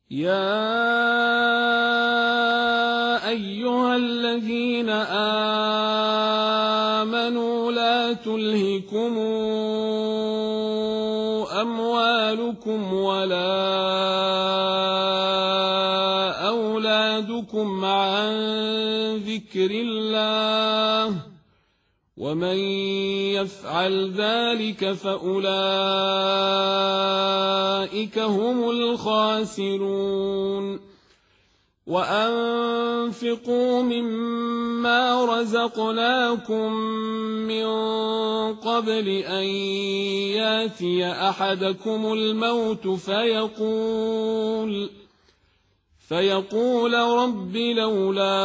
يا أيها الذين آمنوا لا تلهكم أموالكم ولا أولادكم عن ذكر الله ومن يفعل ذلك فأولئك هم الخاسرون وأنفقوا مما رزقناكم من قبل أن ياتي أحدكم الموت فيقول رب لولا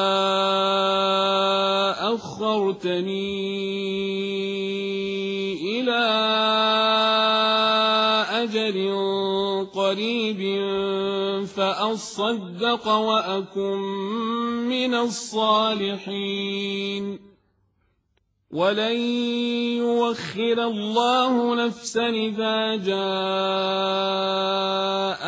أخرتني إلى أجل قريب فأصدق وأكن من الصالحين ولن يؤخر الله نفسا إذا جاء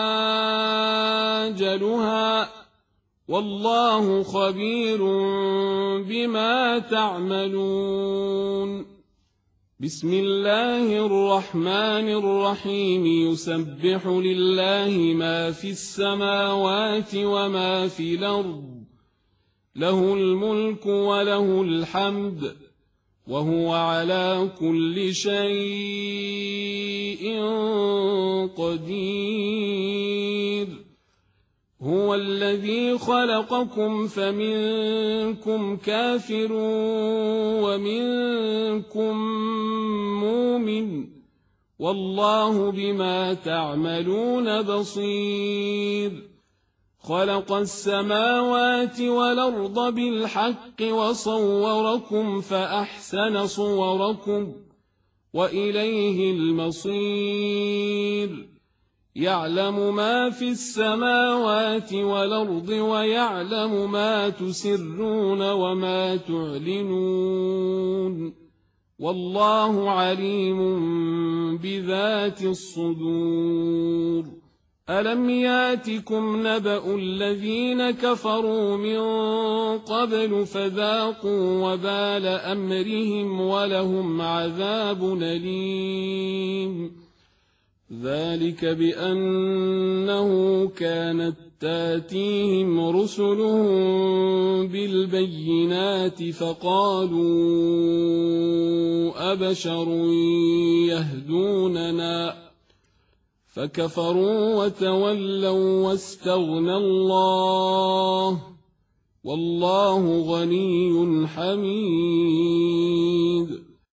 أجلها والله خبير بما تعملون بسم الله الرحمن الرحيم يسبح لله ما في السماوات وما في الأرض له الملك وله الحمد وهو على كل شيء قدير هو الذي خلقكم فمنكم كافر ومنكم مؤمن والله بما تعملون بصير خلق السماوات والأرض بالحق وصوركم فأحسن صوركم وإليه المصير يعلم ما في السماوات والأرض ويعلم ما تسرون وما تعلنون والله عليم بذات الصدور ألم ياتكم نبأ الذين كفروا من قبل فذاقوا وبال أمرهم ولهم عذاب أليم ذلك بأنه كانت تاتيهم رسلهم بالبينات فقالوا أبشر يهدوننا فكفروا وتولوا واستغنى الله والله غني حميد